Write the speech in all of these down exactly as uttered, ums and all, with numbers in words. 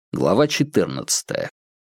Глава четырнадцатая.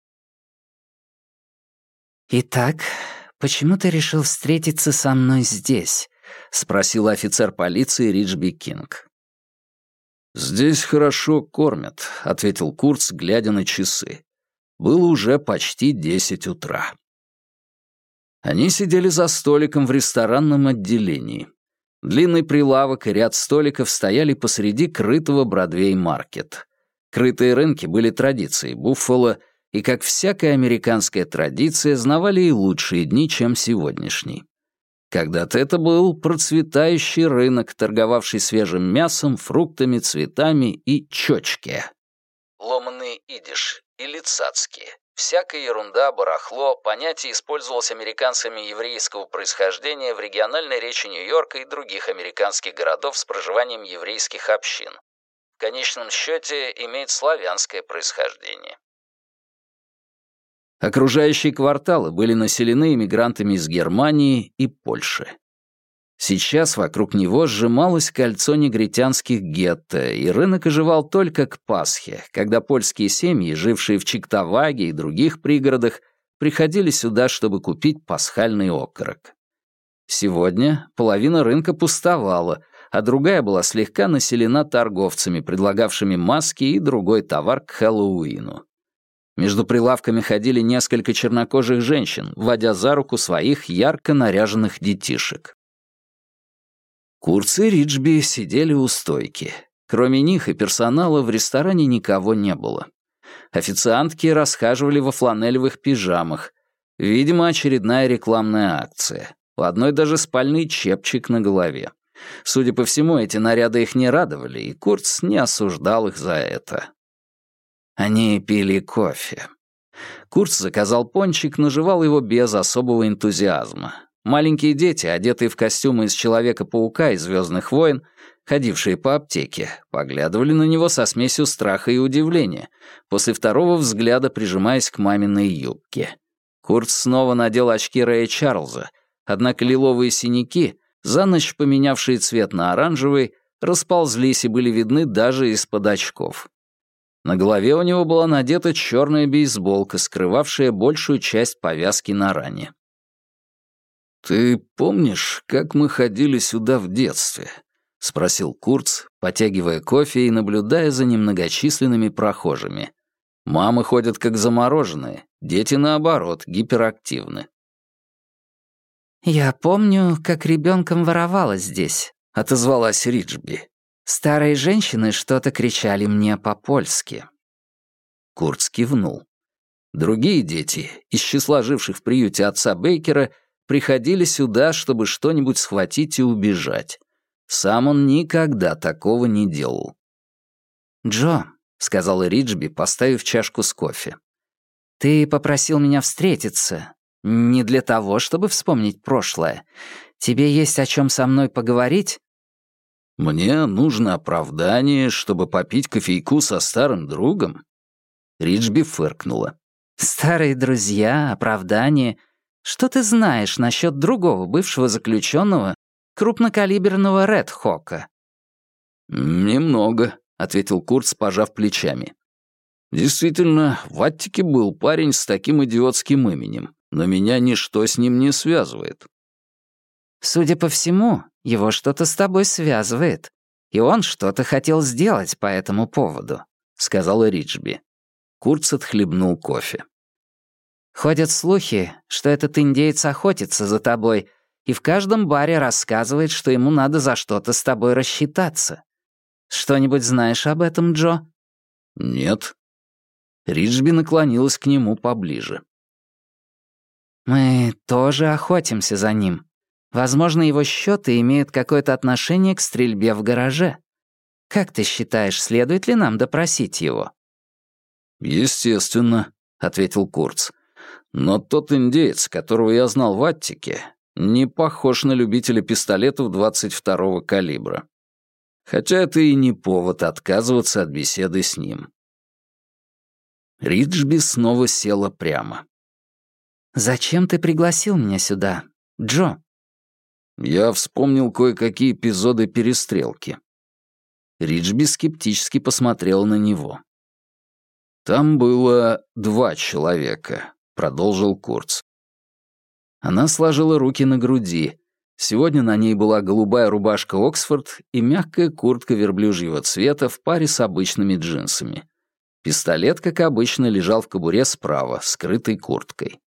«Итак, почему ты решил встретиться со мной здесь?» — спросил офицер полиции Риджби Кинг. «Здесь хорошо кормят», — ответил Курц, глядя на часы. Было уже почти десять утра. Они сидели за столиком в ресторанном отделении. Длинный прилавок и ряд столиков стояли посреди крытого Бродвей-маркет. Крытые рынки были традицией Буффало, и, как всякая американская традиция, знавали и лучшие дни, чем сегодняшний. Когда-то это был процветающий рынок, торговавший свежим мясом, фруктами, цветами и чочке. Ломаный идиш или цацки. Всякая ерунда, барахло, понятие использовалось американцами еврейского происхождения в региональной речи Нью-Йорка и других американских городов с проживанием еврейских общин. В конечном счете имеет славянское происхождение. Окружающие кварталы были населены иммигрантами из Германии и Польши. Сейчас вокруг него сжималось кольцо негритянских гетто, и рынок оживал только к Пасхе, когда польские семьи, жившие в Чиктаваге и других пригородах, приходили сюда, чтобы купить пасхальный окорок. Сегодня половина рынка пустовала, а другая была слегка населена торговцами, предлагавшими маски и другой товар к Хэллоуину. Между прилавками ходили несколько чернокожих женщин, водя за руку своих ярко наряженных детишек. Курц и Риджби сидели у стойки. Кроме них и персонала в ресторане никого не было. Официантки расхаживали во фланелевых пижамах. Видимо, очередная рекламная акция. У одной даже спальный чепчик на голове. Судя по всему, эти наряды их не радовали, и Курц не осуждал их за это. Они пили кофе. Курц заказал пончик, но жевал его без особого энтузиазма. Маленькие дети, одетые в костюмы из Человека-паука и Звездных войн, ходившие по аптеке, поглядывали на него со смесью страха и удивления, после второго взгляда прижимаясь к маминой юбке. Курц снова надел очки Рэя Чарльза, однако лиловые синяки, за ночь поменявшие цвет на оранжевый, расползлись и были видны даже из-под очков. На голове у него была надета черная бейсболка, скрывавшая большую часть повязки на ране. «Ты помнишь, как мы ходили сюда в детстве?» — спросил Курц, потягивая кофе и наблюдая за немногочисленными прохожими. Мамы ходят как замороженные, дети, наоборот, гиперактивны. «Я помню, как ребенком воровала здесь», — отозвалась Риджби. «Старые женщины что-то кричали мне по-польски». Курц кивнул. Другие дети, из числа живших в приюте отца Бейкера, приходили сюда, чтобы что-нибудь схватить и убежать. Сам он никогда такого не делал. «Джо», — сказала Риджби, поставив чашку с кофе, — «ты попросил меня встретиться. Не для того, чтобы вспомнить прошлое. Тебе есть о чем со мной поговорить?» «Мне нужно оправдание, чтобы попить кофейку со старым другом?» Риджби фыркнула. «Старые друзья, оправдание. Что ты знаешь насчет другого бывшего заключенного, крупнокалиберного Ред Хока?» «Немного», — ответил Курц, пожав плечами. «Действительно, в Аттике был парень с таким идиотским именем, но меня ничто с ним не связывает». «Судя по всему, его что-то с тобой связывает, и он что-то хотел сделать по этому поводу», — сказала Риджби. Курц отхлебнул кофе. «Ходят слухи, что этот индеец охотится за тобой и в каждом баре рассказывает, что ему надо за что-то с тобой рассчитаться. Что-нибудь знаешь об этом, Джо?» «Нет». Риджби наклонилась к нему поближе. «Мы тоже охотимся за ним. Возможно, его счеты имеют какое-то отношение к стрельбе в гараже. Как ты считаешь, следует ли нам допросить его?» «Естественно», — ответил Курц. «Но тот индеец, которого я знал в Аттике, не похож на любителя пистолетов двадцать второго калибра. Хотя это и не повод отказываться от беседы с ним». Риджби снова села прямо. «Зачем ты пригласил меня сюда, Джо?» Я вспомнил кое-какие эпизоды перестрелки. Риджби скептически посмотрела на него. «Там было два человека», — продолжил Курц. Она сложила руки на груди. Сегодня на ней была голубая рубашка «Оксфорд» и мягкая куртка верблюжьего цвета в паре с обычными джинсами. Пистолет, как обычно, лежал в кобуре справа, скрытой курткой.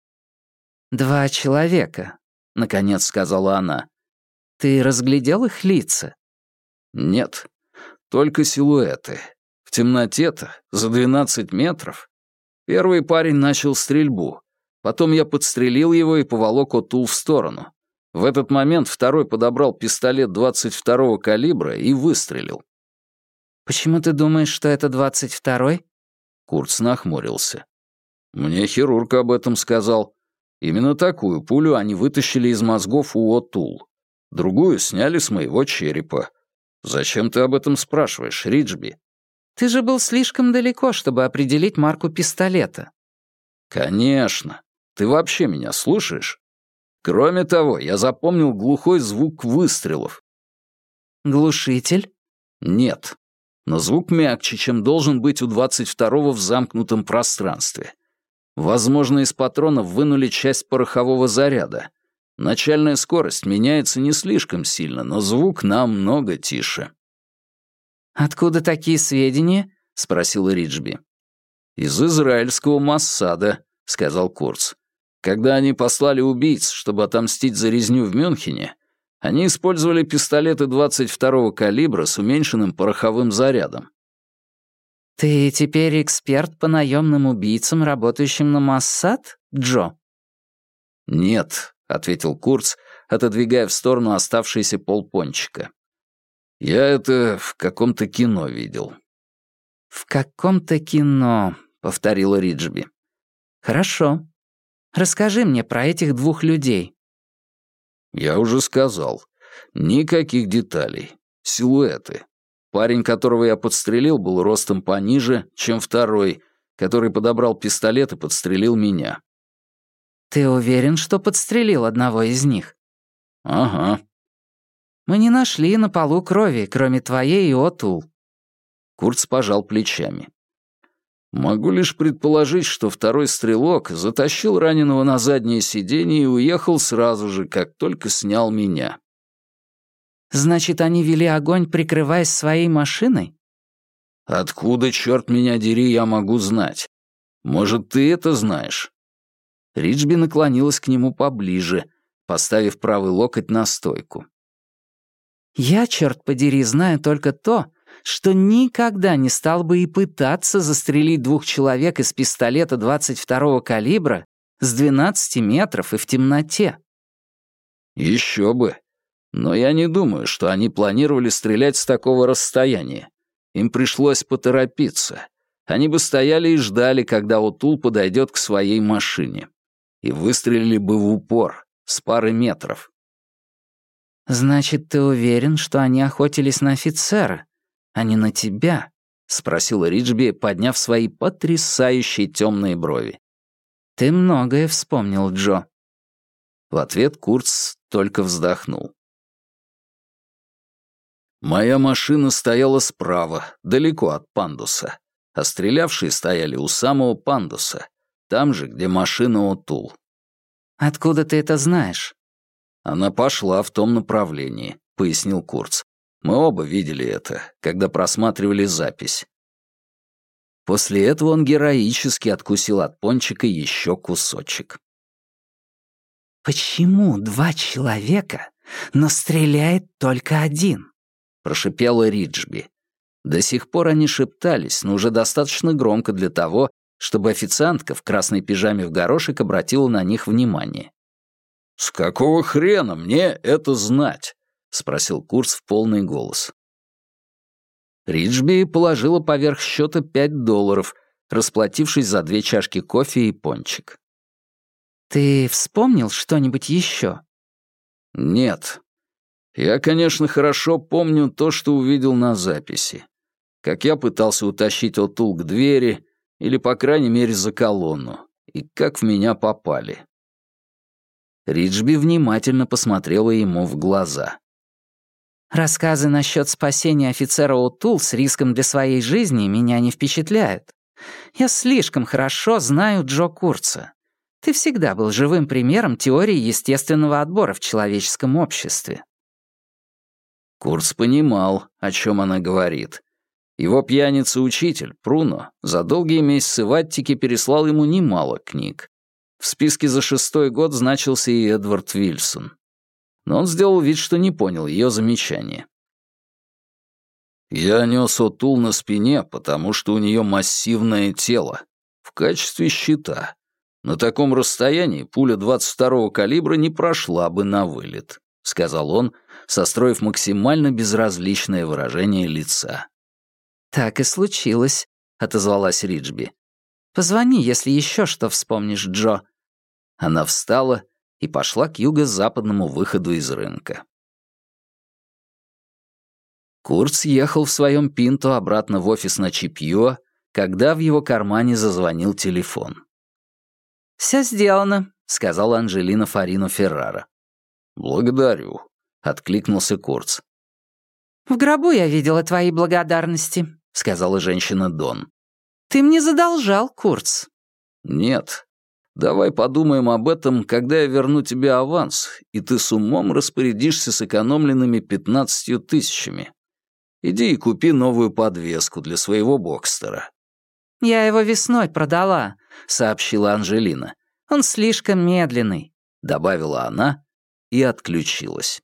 «Два человека», — наконец сказала она. «Ты разглядел их лица?» «Нет, только силуэты. В темноте-то, за двенадцать метров. Первый парень начал стрельбу. Потом я подстрелил его и поволок Отул в сторону. В этот момент второй подобрал пистолет двадцать второго калибра и выстрелил». «Почему ты думаешь, что это двадцать второй?» Курц нахмурился. «Мне хирург об этом сказал. Именно такую пулю они вытащили из мозгов у Отул. Другую сняли с моего черепа. Зачем ты об этом спрашиваешь, Риджби?» «Ты же был слишком далеко, чтобы определить марку пистолета». «Конечно. Ты вообще меня слушаешь? Кроме того, я запомнил глухой звук выстрелов». «Глушитель?» «Нет. Но звук мягче, чем должен быть у двадцать второго в замкнутом пространстве. Возможно, из патронов вынули часть порохового заряда. Начальная скорость меняется не слишком сильно, но звук намного тише». «Откуда такие сведения?» — спросила Риджби. «Из израильского Моссада», — сказал Курц. «Когда они послали убийц, чтобы отомстить за резню в Мюнхене, они использовали пистолеты двадцать второго калибра с уменьшенным пороховым зарядом». «Ты теперь эксперт по наемным убийцам, работающим на Моссад, Джо?» «Нет», — ответил Курц, отодвигая в сторону оставшийся полпончика. «Я это в каком-то кино видел». «В каком-то кино», — повторила Риджби. «Хорошо. Расскажи мне про этих двух людей». «Я уже сказал. Никаких деталей. Силуэты. Парень, которого я подстрелил, был ростом пониже, чем второй, который подобрал пистолет и подстрелил меня». «Ты уверен, что подстрелил одного из них?» «Ага». «Мы не нашли на полу крови, кроме твоей и Отул». Курц пожал плечами. «Могу лишь предположить, что второй стрелок затащил раненого на заднее сиденье и уехал сразу же, как только снял меня». «Значит, они вели огонь, прикрываясь своей машиной?» «Откуда, черт меня дери, я могу знать? Может, ты это знаешь?» Риджби наклонилась к нему поближе, поставив правый локоть на стойку. «Я, черт подери, знаю только то, что никогда не стал бы и пытаться застрелить двух человек из пистолета двадцать второго калибра с двенадцати метров и в темноте». «Еще бы. Но я не думаю, что они планировали стрелять с такого расстояния. Им пришлось поторопиться. Они бы стояли и ждали, когда Отул подойдет к своей машине. И выстрелили бы в упор, с пары метров». «Значит, ты уверен, что они охотились на офицера, а не на тебя?» — спросила Риджби, подняв свои потрясающие темные брови. «Ты многое вспомнил, Джо». В ответ Курц только вздохнул. «Моя машина стояла справа, далеко от пандуса, а стрелявшие стояли у самого пандуса, там же, где машина Отул». «Откуда ты это знаешь?» «Она пошла в том направлении», — пояснил Курц. «Мы оба видели это, когда просматривали запись». После этого он героически откусил от пончика еще кусочек. «Почему два человека, но стреляет только один?» — прошипела Риджби. До сих пор они шептались, но уже достаточно громко для того, чтобы официантка в красной пижаме в горошек обратила на них внимание. «С какого хрена мне это знать?» — спросил Курц в полный голос. Риджби положила поверх счета пять долларов, расплатившись за две чашки кофе и пончик. «Ты вспомнил что-нибудь еще?» «Нет. Я, конечно, хорошо помню то, что увидел на записи. Как я пытался утащить Отул к двери, или, по крайней мере, за колонну, и как в меня попали». Риджби внимательно посмотрела ему в глаза. «Рассказы насчет спасения офицера Отул с риском для своей жизни меня не впечатляют. «Я слишком хорошо знаю Джо Курца. Ты всегда был живым примером теории естественного отбора в человеческом обществе». Курц понимал, о чем она говорит. Его пьяница-учитель, Пруно, за долгие месяцы в Аттике переслал ему немало книг. В списке за шестой год значился и Эдвард Вильсон. Но он сделал вид, что не понял ее замечания. «Я нес Отул на спине, потому что у нее массивное тело, в качестве щита. На таком расстоянии пуля двадцать второго калибра не прошла бы на вылет», — сказал он, состроив максимально безразличное выражение лица. «Так и случилось», — отозвалась Риджби. «Позвони, если еще что вспомнишь, Джо». Она встала и пошла к юго-западному выходу из рынка. Курц ехал в своем Пинто обратно в офис на Чипьюа, когда в его кармане зазвонил телефон. «Все сделано», — сказала Анджелина Фарино Феррара. «Благодарю», — откликнулся Курц. «В гробу я видела твои благодарности», — сказала женщина Дон. «Ты мне задолжал, Курц». «Нет. Давай подумаем об этом, когда я верну тебе аванс, и ты с умом распорядишься сэкономленными пятнадцатью тысячами. Иди и купи новую подвеску для своего Бокстера». «Я его весной продала», — сообщила Анджелина. «Он слишком медленный», — добавила она и отключилась.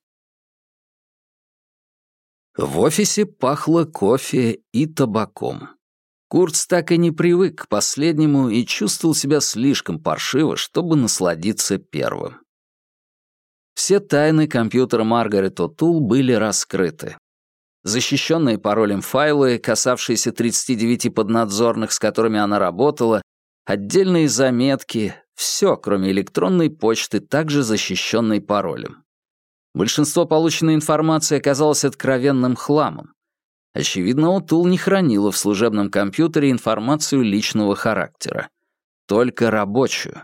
В офисе пахло кофе и табаком. Курц так и не привык к последнему и чувствовал себя слишком паршиво, чтобы насладиться первым. Все тайны компьютера Маргарет О'Тул были раскрыты. Защищенные паролем файлы, касавшиеся тридцати девяти поднадзорных, с которыми она работала, отдельные заметки — все, кроме электронной почты, также защищенной паролем. Большинство полученной информации оказалось откровенным хламом. Очевидно, О'Тул не хранила в служебном компьютере информацию личного характера, только рабочую.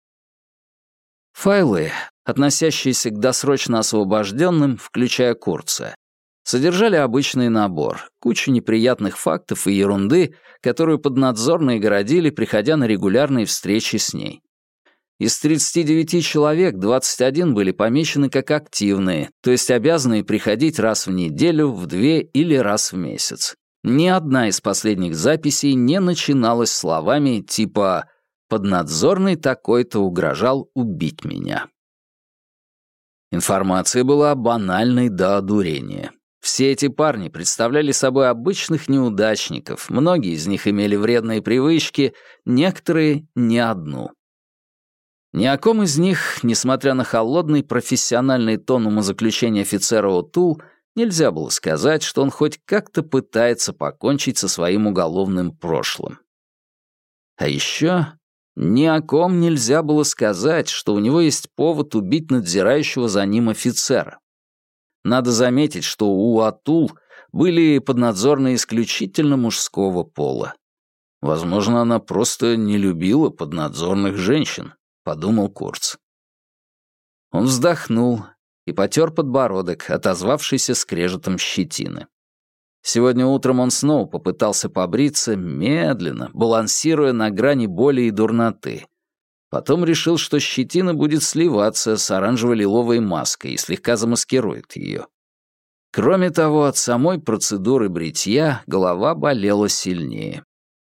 Файлы, относящиеся к досрочно освобожденным, включая Курца, содержали обычный набор, кучу неприятных фактов и ерунды, которую поднадзорные городили, приходя на регулярные встречи с ней. Из тридцати девяти человек двадцать один были помечены как активные, то есть обязанные приходить раз в неделю, в две или раз в месяц. Ни одна из последних записей не начиналась словами типа «поднадзорный такой-то угрожал убить меня». Информация была банальной до одурения. Все эти парни представляли собой обычных неудачников, многие из них имели вредные привычки, некоторые — не одну. Ни о ком из них, несмотря на холодный профессиональный тон умозаключения офицера О'Тул, нельзя было сказать, что он хоть как-то пытается покончить со своим уголовным прошлым. А еще ни о ком нельзя было сказать, что у него есть повод убить надзирающего за ним офицера. Надо заметить, что у О'Тул были поднадзорные исключительно мужского пола. Возможно, она просто не любила поднадзорных женщин, подумал Курц. Он вздохнул и потер подбородок, отозвавшийся скрежетом щетины. Сегодня утром он снова попытался побриться, медленно, балансируя на грани боли и дурноты. Потом решил, что щетина будет сливаться с оранжево-лиловой маской и слегка замаскирует ее. Кроме того, от самой процедуры бритья голова болела сильнее.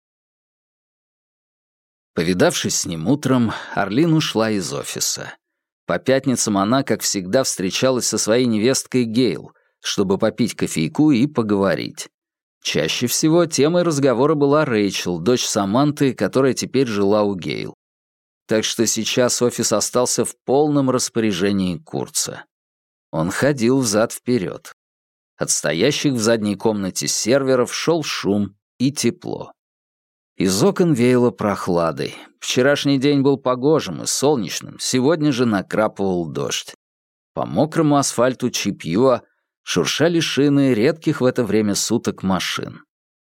Повидавшись с ним утром, Арлин ушла из офиса. По пятницам она, как всегда, встречалась со своей невесткой Гейл, чтобы попить кофейку и поговорить. Чаще всего темой разговора была Рэйчел, дочь Саманты, которая теперь жила у Гейл. Так что сейчас офис остался в полном распоряжении Курца. Он ходил взад-вперед. От стоящих в задней комнате серверов шел шум и тепло. Из окон веяло прохладой. Вчерашний день был погожим и солнечным, сегодня же накрапывал дождь. По мокрому асфальту Чипьюа шуршали шины редких в это время суток машин.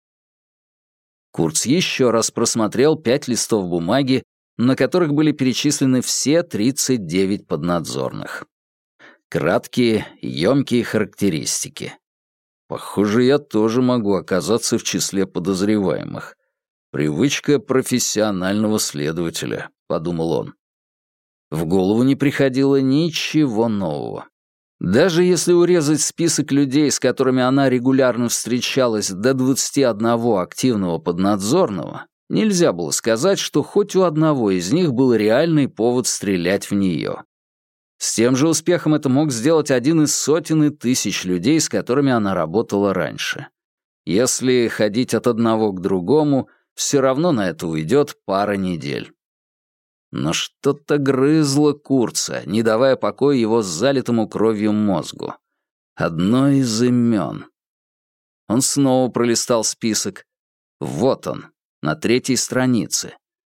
Курц еще раз просмотрел пять листов бумаги, на которых были перечислены все тридцать девять поднадзорных. Краткие, ёмкие характеристики. Похоже, я тоже могу оказаться в числе подозреваемых. «Привычка профессионального следователя», — подумал он. В голову не приходило ничего нового. Даже если урезать список людей, с которыми она регулярно встречалась, до двадцати одного активного поднадзорного, нельзя было сказать, что хоть у одного из них был реальный повод стрелять в нее. С тем же успехом это мог сделать один из сотен и тысяч людей, с которыми она работала раньше. Если ходить от одного к другому, все равно на это уйдет пара недель. Но что-то грызло Курца, не давая покоя его залитому кровью мозгу. Одно из имен. Он снова пролистал список. Вот он, на третьей странице.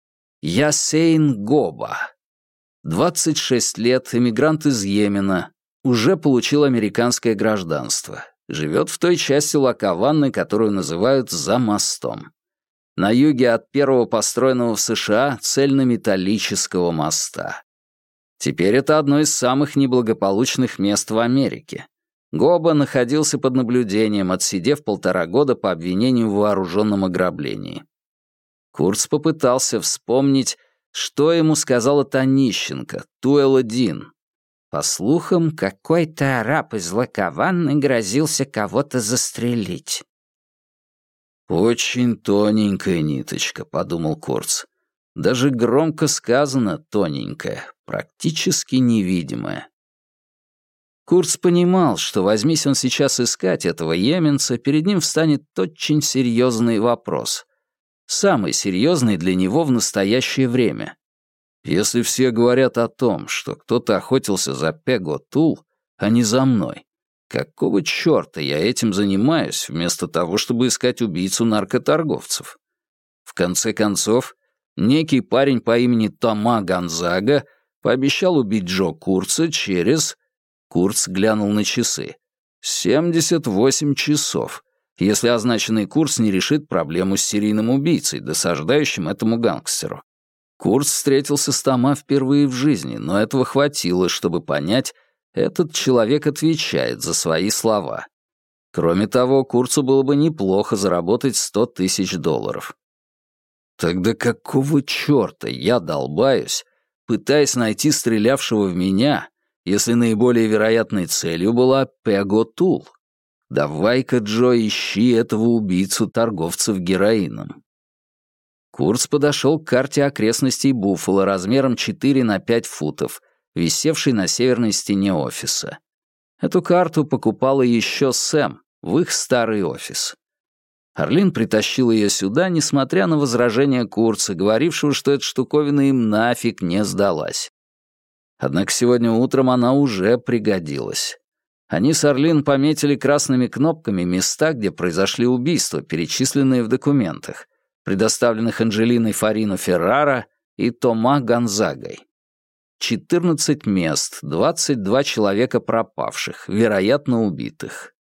Ясейн Гоба. двадцать шесть лет, эмигрант из Йемена, уже получил американское гражданство. Живет в той части Лакаванны, которую называют «За мостом». На юге от первого построенного в США цельнометаллического моста. Теперь это одно из самых неблагополучных мест в Америке. Гоба находился под наблюдением, отсидев полтора года по обвинению в вооруженном ограблении. Курц попытался вспомнить, что ему сказала та нищенка, Туэла Дин. По слухам, какой-то араб из Лакаванны грозился кого-то застрелить. «Очень тоненькая ниточка», — подумал Курц. «Даже громко сказано тоненькая, практически невидимая». Курц понимал, что возьмись он сейчас искать этого йеменца, перед ним встанет очень серьезный вопрос. Самый серьезный для него в настоящее время. Если все говорят о том, что кто-то охотился за Пего Тул, а не за мной, какого чёрта я этим занимаюсь, вместо того, чтобы искать убийцу наркоторговцев? В конце концов, некий парень по имени Тома Гонзага пообещал убить Джо Курца через... Курц глянул на часы. семьдесят восемь часов, если означенный курс не решит проблему с серийным убийцей, досаждающим этому гангстеру. Курц встретился с Тома впервые в жизни, но этого хватило, чтобы понять, этот человек отвечает за свои слова. Кроме того, Курцу было бы неплохо заработать сто тысяч долларов. Тогда какого чёрта я долбаюсь, пытаясь найти стрелявшего в меня, если наиболее вероятной целью была Пего Тул? Давай-ка, Джо, ищи этого убийцу торговцев героином. Курц подошел к карте окрестностей Буффало размером четыре на пять футов, висевшей на северной стене офиса. Эту карту покупала еще Сэм в их старый офис. Арлин притащил ее сюда, несмотря на возражения Курца, говорившего, что эта штуковина им нафиг не сдалась. Однако сегодня утром она уже пригодилась. Они с Арлин пометили красными кнопками места, где произошли убийства, перечисленные в документах, предоставленных Анджелиной Фарино Феррара и Тома Гонзагой. четырнадцать мест, двадцать два человека пропавших, вероятно, убитых.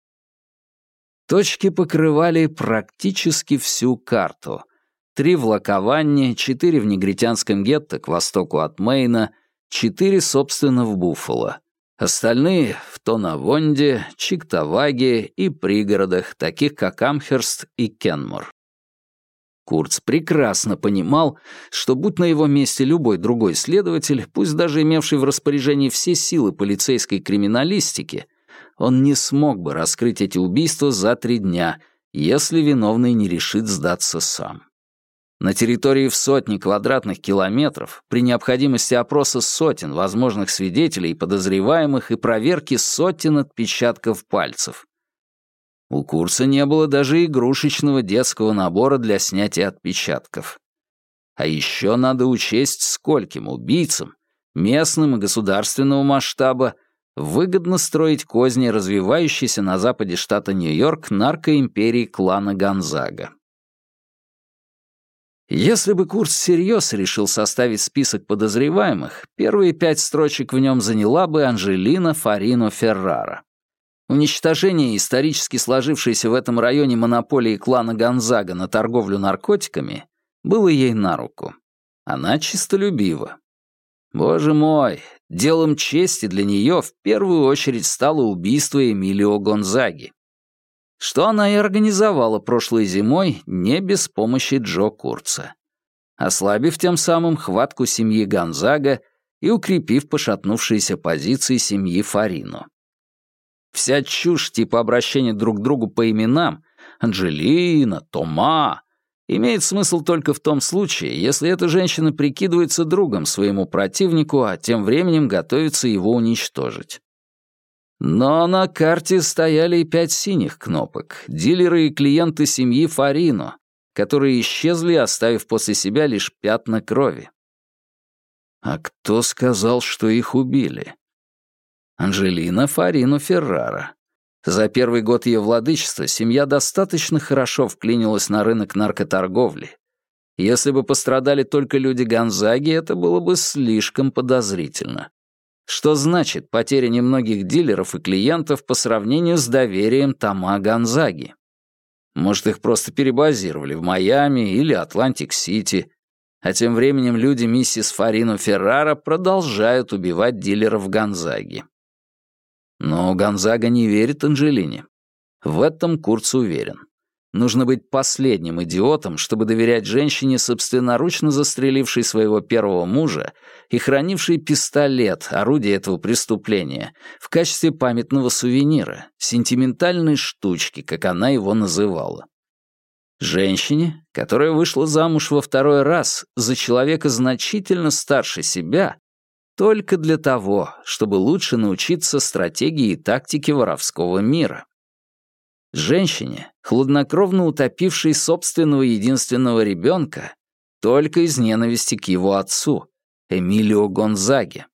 Точки покрывали практически всю карту. Три в Лакаванне, четыре в негритянском гетто к востоку от Мэйна, четыре, собственно, в Буффало. Остальные — в Тонавонде, Чиктаваге и пригородах, таких как Амхерст и Кенмор. Курц прекрасно понимал, что будь на его месте любой другой следователь, пусть даже имевший в распоряжении все силы полицейской криминалистики, он не смог бы раскрыть эти убийства за три дня, если виновный не решит сдаться сам. На территории в сотни квадратных километров, при необходимости опроса сотен возможных свидетелей и подозреваемых и проверки сотен отпечатков пальцев. У Курца не было даже игрушечного детского набора для снятия отпечатков. А еще надо учесть, скольким убийцам, местным и государственного масштаба, выгодно строить козни развивающейся на западе штата Нью-Йорк наркоимперии клана Гонзага. Если бы Курц всерьез решил составить список подозреваемых, первые пять строчек в нем заняла бы Анджелина Фарино Феррара. Уничтожение исторически сложившейся в этом районе монополии клана Гонзага на торговлю наркотиками было ей на руку. Она честолюбива. Боже мой, делом чести для нее в первую очередь стало убийство Эмилио Гонзаги. что она и организовала прошлой зимой не без помощи Джо Курца, ослабив тем самым хватку семьи Гонзага и укрепив пошатнувшиеся позиции семьи Фарино. Вся чушь типа обращения друг к другу по именам Анджелина, Тома имеет смысл только в том случае, если эта женщина прикидывается другом своему противнику, а тем временем готовится его уничтожить. Но на карте стояли и пять синих кнопок, дилеры и клиенты семьи Фарино, которые исчезли, оставив после себя лишь пятна крови. А кто сказал, что их убили? Анджелина Фарино Феррара. За первый год ее владычества семья достаточно хорошо вклинилась на рынок наркоторговли. Если бы пострадали только люди Гонзаги, это было бы слишком подозрительно. Что значит потеря немногих дилеров и клиентов по сравнению с доверием Тома Гонзаги? Может, их просто перебазировали в Майами или Атлантик-Сити, а тем временем люди миссис Фарино Феррара продолжают убивать дилеров Гонзаги. Но Гонзага не верит Анджелине. В этом Курц уверен. Нужно быть последним идиотом, чтобы доверять женщине, собственноручно застрелившей своего первого мужа и хранившей пистолет, орудие этого преступления, в качестве памятного сувенира, сентиментальной штучки, как она его называла. Женщине, которая вышла замуж во второй раз за человека значительно старше себя, только для того, чтобы лучше научиться стратегии и тактике воровского мира. Женщине, хладнокровно утопившей собственного единственного ребенка, только из ненависти к его отцу, Эмилио Гонзаге.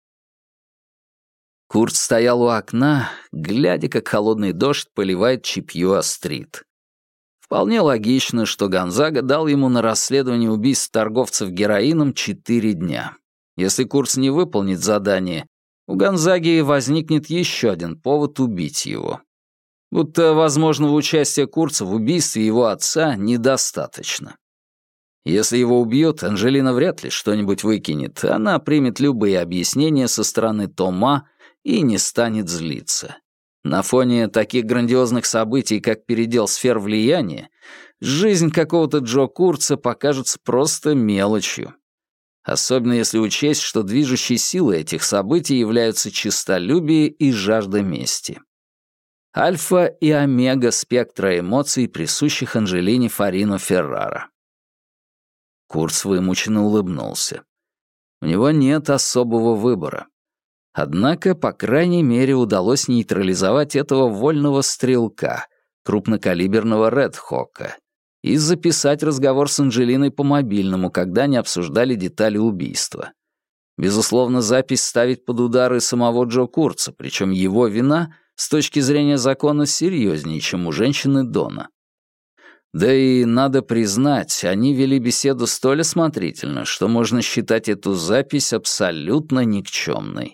Курт стоял у окна, глядя, как холодный дождь поливает Чипьюа-стрит. Вполне логично, что Гонзага дал ему на расследование убийств торговцев героином четыре дня. Если Курц не выполнит задание, у Гонзаги возникнет еще один повод убить его. Будто возможного участия Курца в убийстве его отца недостаточно. Если его убьют, Анджелина вряд ли что-нибудь выкинет, она примет любые объяснения со стороны Тома и не станет злиться. На фоне таких грандиозных событий, как передел сфер влияния, жизнь какого-то Джо Курца покажется просто мелочью. Особенно если учесть, что движущей силой этих событий являются честолюбие и жажда мести. Альфа и омега спектра эмоций, присущих Анджелине Фарино Феррара. Курц вымученно улыбнулся. У него нет особого выбора. Однако, по крайней мере, удалось нейтрализовать этого вольного стрелка, крупнокалиберного Ред Хока, и записать разговор с Анджелиной по мобильному, когда они обсуждали детали убийства. Безусловно, запись ставит под удар и самого Джо Курца, причем его вина с точки зрения закона серьезнее, чем у женщины Дона. Да и, надо признать, они вели беседу столь осмотрительно, что можно считать эту запись абсолютно никчемной.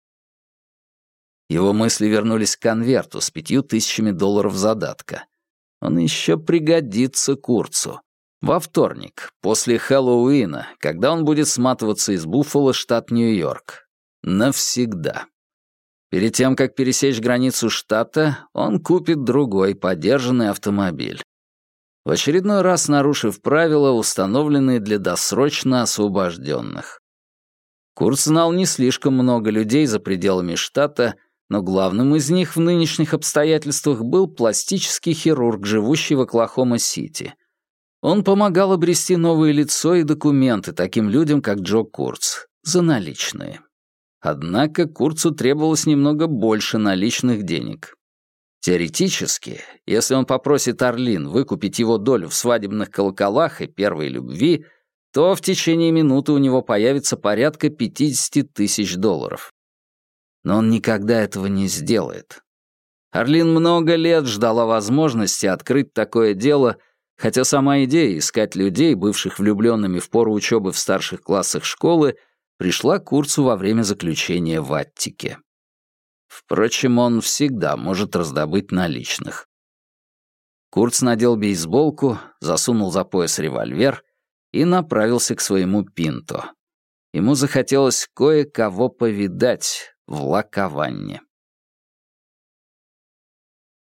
Его мысли вернулись к конверту с пятью тысячами долларов задатка. Он еще пригодится Курцу. Во вторник, после Хэллоуина, когда он будет сматываться из Буффало, штат Нью-Йорк. Навсегда. Перед тем, как пересечь границу штата, он купит другой подержанный автомобиль. В очередной раз нарушив правила, установленные для досрочно освобожденных. Курц знал не слишком много людей за пределами штата, но главным из них в нынешних обстоятельствах был пластический хирург, живущий в Оклахома-Сити. Он помогал обрести новое лицо и документы таким людям, как Джо Курц, за наличные. Однако Курцу требовалось немного больше наличных денег. Теоретически, если он попросит Арлин выкупить его долю в свадебных колоколах и первой любви, то в течение минуты у него появится порядка пятьдесят тысяч долларов. Но он никогда этого не сделает. Арлин много лет ждала возможности открыть такое дело, хотя сама идея искать людей, бывших влюбленными в пору учебы в старших классах школы, пришла к Курцу во время заключения в Аттике. Впрочем, он всегда может раздобыть наличных. Курц надел бейсболку, засунул за пояс револьвер и направился к своему Пинто. Ему захотелось кое-кого повидать в Лакаванне.